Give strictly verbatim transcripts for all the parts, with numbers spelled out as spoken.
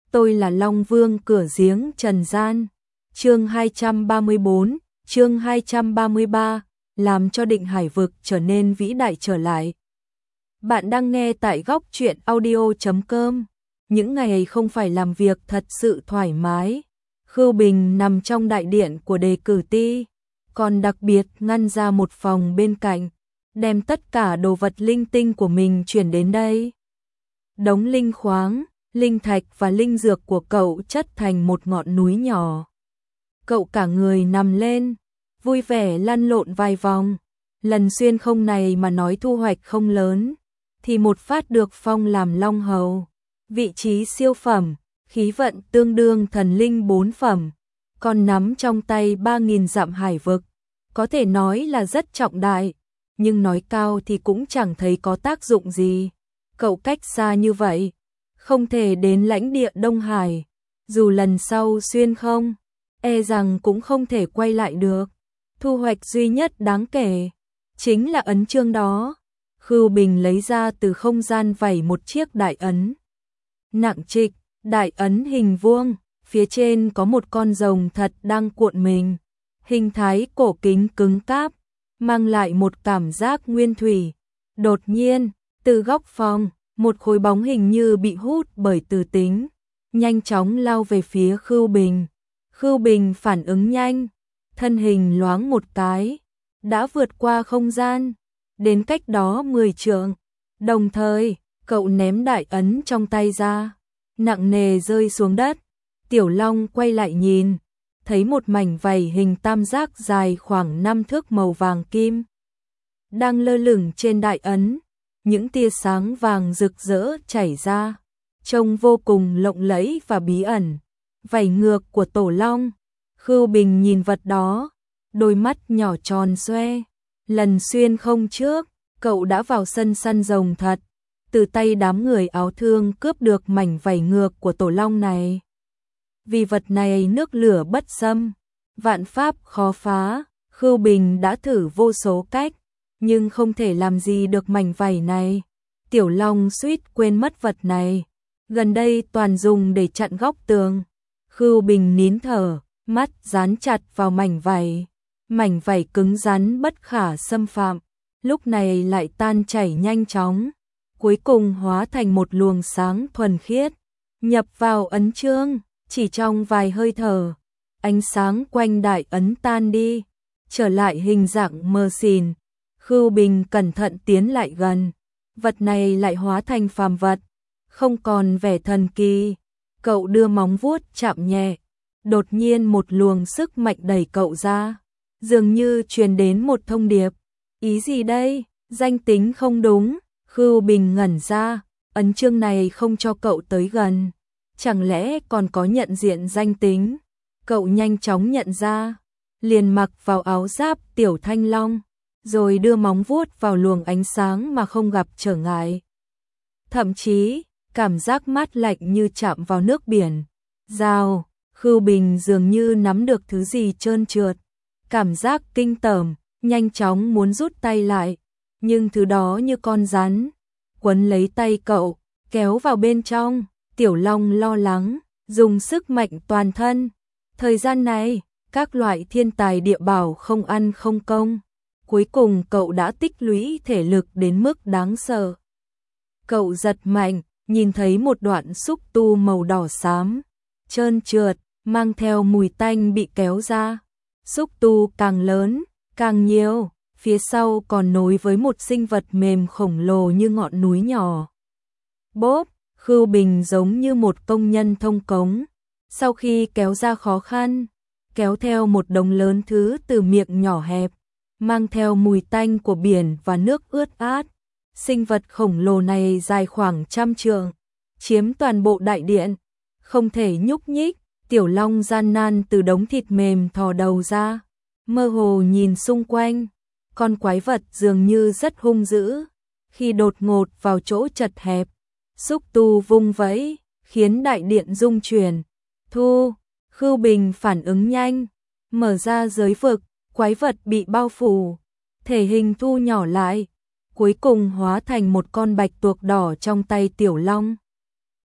tôi là Long Vương cửa giếng trần gian. Chương hai trăm ba mươi tư, chương hai trăm ba mươi ba, làm cho Định Hải vực trở nên vĩ đại trở lại. Bạn đang nghe tại góc truyện audio chấm com. Những ngày không phải làm việc thật sự thoải mái. Khưu Bình nằm trong đại điện của đề cử ti, còn đặc biệt ngăn ra một phòng bên cạnh, đem tất cả đồ vật linh tinh của mình chuyển đến đây. Đống linh khoáng, linh thạch và linh dược của cậu chất thành một ngọn núi nhỏ. Cậu cả người nằm lên, vui vẻ lăn lộn vài vòng. Lần xuyên không này mà nói thu hoạch không lớn, thì một phát được phong làm Long Hầu. Vị trí siêu phẩm, khí vận tương đương thần linh bốn phẩm, còn nắm trong tay ba nghìn dặm hải vực. Có thể nói là rất trọng đại, nhưng nói cao thì cũng chẳng thấy có tác dụng gì. Cậu cách xa như vậy, không thể đến lãnh địa Đông Hải. Dù lần sau xuyên không, e rằng cũng không thể quay lại được. Thu hoạch duy nhất đáng kể chính là ấn chương đó. Khưu Bình lấy ra từ không gian vẩy một chiếc đại ấn. Nặng trịch, đại ấn hình vuông, phía trên có một con rồng thật đang cuộn mình. Hình thái cổ kính cứng cáp, mang lại một cảm giác nguyên thủy. Đột nhiên, từ góc phòng, một khối bóng hình như bị hút bởi từ tính, nhanh chóng lao về phía Khưu Bình. Khưu Bình phản ứng nhanh, thân hình loáng một cái, đã vượt qua không gian, đến cách đó mười trượng. Đồng thời, cậu ném đại ấn trong tay ra, nặng nề rơi xuống đất. Tiểu Long quay lại nhìn, thấy một mảnh vảy hình tam giác dài khoảng năm thước màu vàng kim đang lơ lửng trên đại ấn. Những tia sáng vàng rực rỡ chảy ra, trông vô cùng lộng lẫy và bí ẩn. Vảy ngược của Tổ Long. Khưu Bình nhìn vật đó, đôi mắt nhỏ tròn xoe. Lần xuyên không trước, cậu đã vào sân săn rồng thật, từ tay đám người áo thương cướp được mảnh vảy ngược của Tổ Long này. Vì vật này nước lửa bất xâm, vạn pháp khó phá, Khưu Bình đã thử vô số cách, nhưng không thể làm gì được mảnh vảy này. Tiểu Long suýt quên mất vật này, gần đây toàn dùng để chặn góc tường. Khưu Bình nín thở, mắt dán chặt vào mảnh vảy. Mảnh vảy cứng rắn bất khả xâm phạm, lúc này lại tan chảy nhanh chóng, cuối cùng hóa thành một luồng sáng thuần khiết, nhập vào ấn chương. Chỉ trong vài hơi thở, ánh sáng quanh đại ấn tan đi, trở lại hình dạng mờ xìn. Khưu Bình cẩn thận tiến lại gần, vật này lại hóa thành phàm vật, không còn vẻ thần kỳ. Cậu đưa móng vuốt chạm nhẹ, đột nhiên một luồng sức mạnh đẩy cậu ra, dường như truyền đến một thông điệp. Ý gì đây? Danh tính không đúng. Khưu Bình ngẩn ra, ấn chương này không cho cậu tới gần, chẳng lẽ còn có nhận diện danh tính? Cậu nhanh chóng nhận ra, liền mặc vào áo giáp Tiểu Thanh Long, rồi đưa móng vuốt vào luồng ánh sáng mà không gặp trở ngại. Thậm chí, cảm giác mát lạnh như chạm vào nước biển. Rào, Khưu Bình dường như nắm được thứ gì trơn trượt, cảm giác kinh tởm, nhanh chóng muốn rút tay lại, nhưng thứ đó như con rắn, quấn lấy tay cậu, kéo vào bên trong. Tiểu Long lo lắng, dùng sức mạnh toàn thân. Thời gian này, các loại thiên tài địa bảo không ăn không công. Cuối cùng cậu đã tích lũy thể lực đến mức đáng sợ. Cậu giật mạnh, nhìn thấy một đoạn xúc tu màu đỏ xám, trơn trượt, mang theo mùi tanh bị kéo ra. Xúc tu càng lớn, càng nhiều, phía sau còn nối với một sinh vật mềm khổng lồ như ngọn núi nhỏ. Bốp! Khưu Bình giống như một công nhân thông cống, sau khi kéo ra khó khăn, kéo theo một đống lớn thứ từ miệng nhỏ hẹp, mang theo mùi tanh của biển và nước ướt át. Sinh vật khổng lồ này dài khoảng trăm trượng, chiếm toàn bộ đại điện, không thể nhúc nhích. Tiểu Long gian nan từ đống thịt mềm thò đầu ra, mơ hồ nhìn xung quanh. Con quái vật dường như rất hung dữ, khi đột ngột vào chỗ chật hẹp, xúc tu vung vẫy, khiến đại điện rung chuyển. Thu, Khưu Bình phản ứng nhanh, mở ra giới vực, quái vật bị bao phủ, thể hình thu nhỏ lại, cuối cùng hóa thành một con bạch tuộc đỏ trong tay Tiểu Long.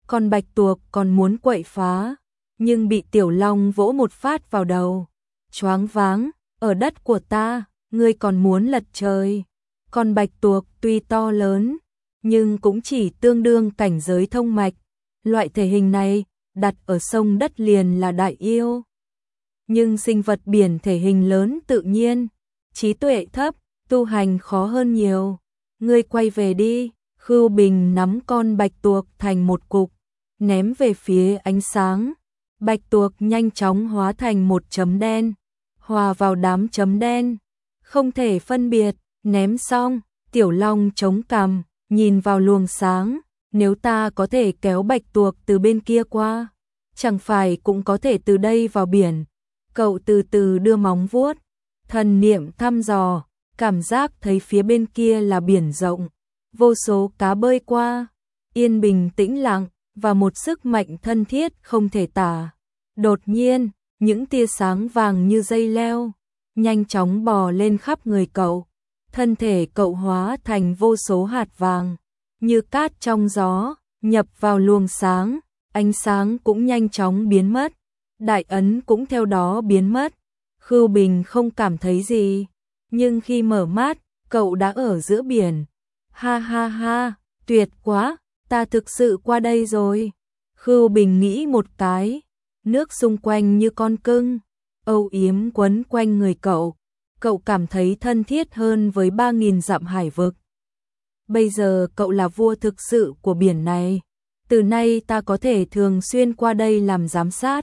Con bạch tuộc còn muốn quậy phá, nhưng bị Tiểu Long vỗ một phát vào đầu. Choáng váng, ở đất của ta, ngươi còn muốn lật trời. Con bạch tuộc tuy to lớn, nhưng cũng chỉ tương đương cảnh giới thông mạch. Loại thể hình này, đặt ở sông đất liền là đại yêu. Nhưng sinh vật biển thể hình lớn tự nhiên, trí tuệ thấp, tu hành khó hơn nhiều. Ngươi quay về đi. Khưu Bình nắm con bạch tuộc thành một cục, ném về phía ánh sáng. Bạch tuộc nhanh chóng hóa thành một chấm đen, hòa vào đám chấm đen. Không thể phân biệt, ném xong, Tiểu Long chống cằm, nhìn vào luồng sáng. Nếu ta có thể kéo bạch tuộc từ bên kia qua, chẳng phải cũng có thể từ đây vào biển. Cậu từ từ đưa móng vuốt, thần niệm thăm dò, cảm giác thấy phía bên kia là biển rộng, vô số cá bơi qua, yên bình tĩnh lặng và một sức mạnh thân thiết không thể tả. Đột nhiên, những tia sáng vàng như dây leo nhanh chóng bò lên khắp người cậu. Thân thể cậu hóa thành vô số hạt vàng, như cát trong gió, nhập vào luồng sáng, ánh sáng cũng nhanh chóng biến mất, đại ấn cũng theo đó biến mất. Khưu Bình không cảm thấy gì, nhưng khi mở mắt, cậu đã ở giữa biển. Ha ha ha, tuyệt quá, ta thực sự qua đây rồi. Khưu Bình nghĩ một cái, nước xung quanh như con cưng, âu yếm quấn quanh người cậu. Cậu cảm thấy thân thiết hơn với ba nghìn dặm hải vực. Bây giờ cậu là vua thực sự của biển này. Từ nay ta có thể thường xuyên qua đây làm giám sát.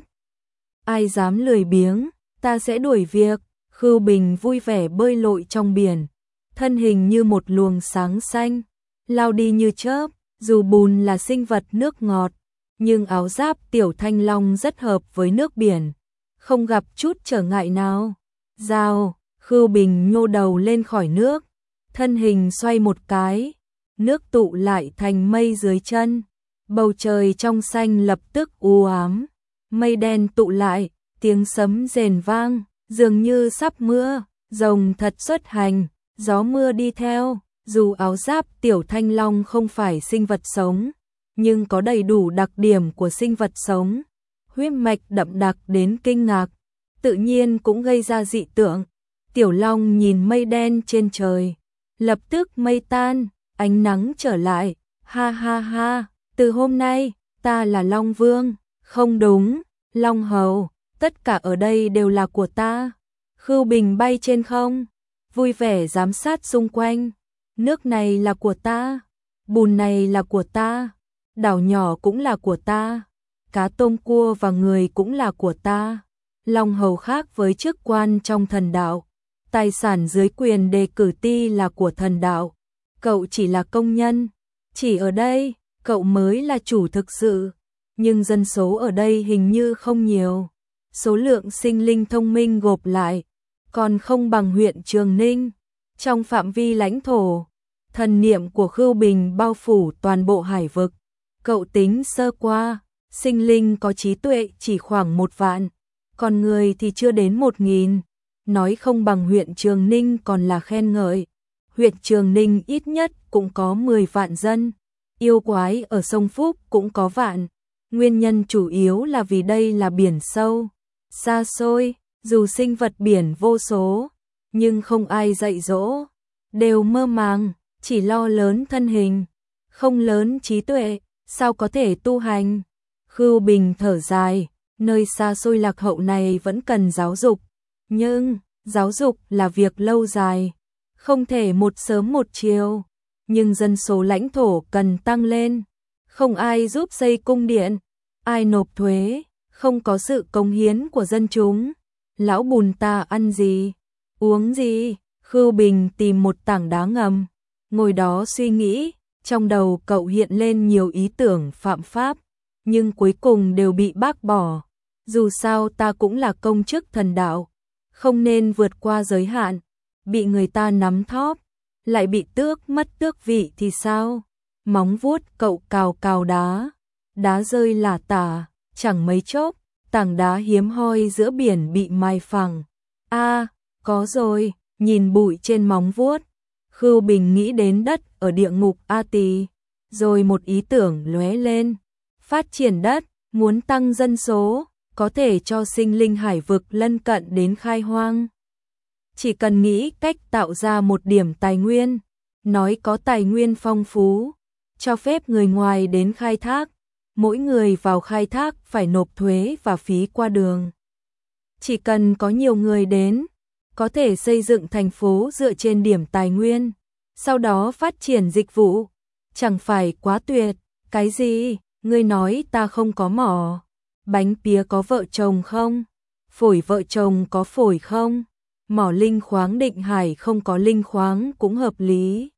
Ai dám lười biếng, ta sẽ đuổi việc. Khưu Bình vui vẻ bơi lội trong biển, thân hình như một luồng sáng xanh, lao đi như chớp. Dù bùn là sinh vật nước ngọt, nhưng áo giáp Tiểu Thanh Long rất hợp với nước biển, không gặp chút trở ngại nào. Rào, Khưu Bình nhô đầu lên khỏi nước, thân hình xoay một cái, nước tụ lại thành mây dưới chân. Bầu trời trong xanh lập tức u ám, mây đen tụ lại, tiếng sấm rền vang, dường như sắp mưa. Rồng thật xuất hành, gió mưa đi theo. Dù áo giáp Tiểu Thanh Long không phải sinh vật sống, nhưng có đầy đủ đặc điểm của sinh vật sống. Huyết mạch đậm đặc đến kinh ngạc, tự nhiên cũng gây ra dị tượng. Tiểu Long nhìn mây đen trên trời, lập tức mây tan, ánh nắng trở lại. Ha ha ha, từ hôm nay, ta là Long Vương. Không đúng, Long Hầu, tất cả ở đây đều là của ta. Khưu Bình bay trên không, vui vẻ giám sát xung quanh. Nước này là của ta, bùn này là của ta, đảo nhỏ cũng là của ta, cá tôm cua và người cũng là của ta. Long Hầu khác với chức quan trong thần đạo, tài sản dưới quyền đề cử ti là của thần đạo. Cậu chỉ là công nhân, chỉ ở đây, cậu mới là chủ thực sự. Nhưng dân số ở đây hình như không nhiều, số lượng sinh linh thông minh gộp lại, còn không bằng huyện Trường Ninh. Trong phạm vi lãnh thổ, thần niệm của Khưu Bình bao phủ toàn bộ hải vực. Cậu tính sơ qua, sinh linh có trí tuệ chỉ khoảng một vạn, còn người thì chưa đến một nghìn. Nói không bằng huyện Trường Ninh còn là khen ngợi. Huyện Trường Ninh ít nhất cũng có mười vạn dân, yêu quái ở sông Phúc cũng có vạn. Nguyên nhân chủ yếu là vì đây là biển sâu, xa xôi, dù sinh vật biển vô số, nhưng không ai dạy dỗ, đều mơ màng, chỉ lo lớn thân hình, không lớn trí tuệ, sao có thể tu hành. Khưu Bình thở dài, nơi xa xôi lạc hậu này vẫn cần giáo dục, nhưng giáo dục là việc lâu dài, không thể một sớm một chiều. Nhưng dân số lãnh thổ cần tăng lên, không ai giúp xây cung điện, ai nộp thuế, không có sự cống hiến của dân chúng. Lão bùn ta ăn gì, uống gì? Khưu Bình tìm một tảng đá ngầm, ngồi đó suy nghĩ, trong đầu cậu hiện lên nhiều ý tưởng phạm pháp, nhưng cuối cùng đều bị bác bỏ. Dù sao ta cũng là công chức thần đạo, không nên vượt qua giới hạn, bị người ta nắm thóp, lại bị tước mất tước vị thì sao? Móng vuốt cậu cào cào đá, đá rơi lả tả, chẳng mấy chốc, tảng đá hiếm hoi giữa biển bị mai phẳng. A, à, có rồi, nhìn bụi trên móng vuốt, Khưu Bình nghĩ đến đất ở địa ngục A Tỳ, rồi một ý tưởng lóe lên. phát triển đất, muốn tăng dân số, có thể cho sinh linh hải vực lân cận đến khai hoang. Chỉ cần nghĩ cách tạo ra một điểm tài nguyên, nói có tài nguyên phong phú, cho phép người ngoài đến khai thác, mỗi người vào khai thác phải nộp thuế và phí qua đường. Chỉ cần có nhiều người đến, có thể xây dựng thành phố dựa trên điểm tài nguyên, sau đó phát triển dịch vụ, chẳng phải quá tuyệt. Cái gì? Ngươi nói ta không có mỏ, bánh pía có vợ chồng không? Phổi vợ chồng có phổi không? Mỏ linh khoáng Định Hải không có linh khoáng cũng hợp lý.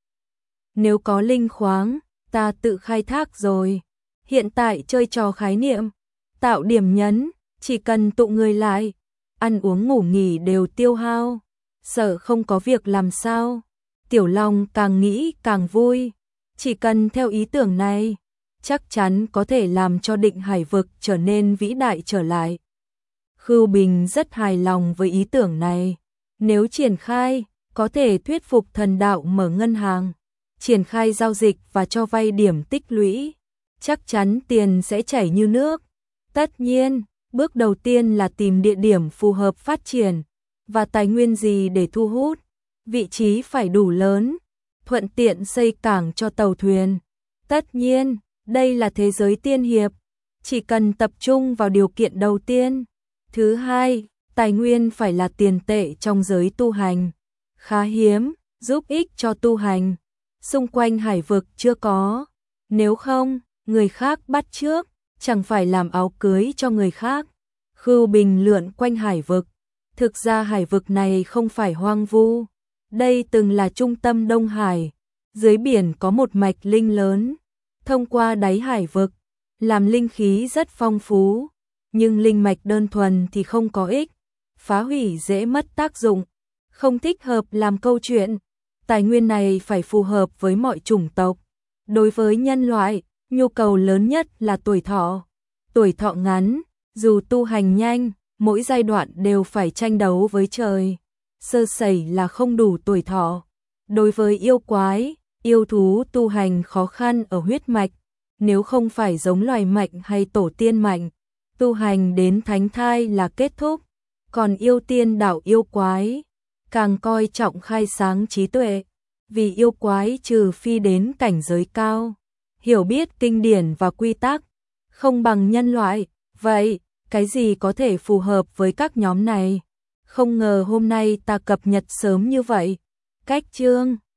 Nếu có linh khoáng, ta tự khai thác rồi. Hiện tại chơi trò khái niệm, tạo điểm nhấn, chỉ cần tụ người lại, ăn uống ngủ nghỉ đều tiêu hao, sợ không có việc làm sao. Tiểu Long càng nghĩ càng vui, chỉ cần theo ý tưởng này, chắc chắn có thể làm cho Định Hải vực trở nên vĩ đại trở lại. Khưu Bình rất hài lòng với ý tưởng này, nếu triển khai, có thể thuyết phục thần đạo mở ngân hàng, triển khai giao dịch và cho vay điểm tích lũy, chắc chắn tiền sẽ chảy như nước. Tất nhiên, bước đầu tiên là tìm địa điểm phù hợp phát triển, và tài nguyên gì để thu hút, vị trí phải đủ lớn, thuận tiện xây cảng cho tàu thuyền. Tất nhiên, đây là thế giới tiên hiệp, chỉ cần tập trung vào điều kiện đầu tiên. Thứ hai, tài nguyên phải là tiền tệ trong giới tu hành, khá hiếm, giúp ích cho tu hành. Xung quanh hải vực chưa có, nếu không, người khác bắt trước, chẳng phải làm áo cưới cho người khác. Khưu Bình lượn quanh hải vực, thực ra hải vực này không phải hoang vu, đây từng là trung tâm Đông Hải, dưới biển có một mạch linh lớn, thông qua đáy hải vực, làm linh khí rất phong phú, nhưng linh mạch đơn thuần thì không có ích, phá hủy dễ mất tác dụng, không thích hợp làm câu chuyện. Tài nguyên này phải phù hợp với mọi chủng tộc. Đối với nhân loại, nhu cầu lớn nhất là tuổi thọ. Tuổi thọ ngắn, dù tu hành nhanh, mỗi giai đoạn đều phải tranh đấu với trời. Sơ sẩy là không đủ tuổi thọ. Đối với yêu quái, yêu thú tu hành khó khăn ở huyết mạch, nếu không phải giống loài mạnh hay tổ tiên mạnh, tu hành đến thánh thai là kết thúc. Còn yêu tiên đạo yêu quái, càng coi trọng khai sáng trí tuệ, vì yêu quái trừ phi đến cảnh giới cao, hiểu biết kinh điển và quy tắc, không bằng nhân loại. Vậy, cái gì có thể phù hợp với các nhóm này? Không ngờ hôm nay ta cập nhật sớm như vậy. Cách chương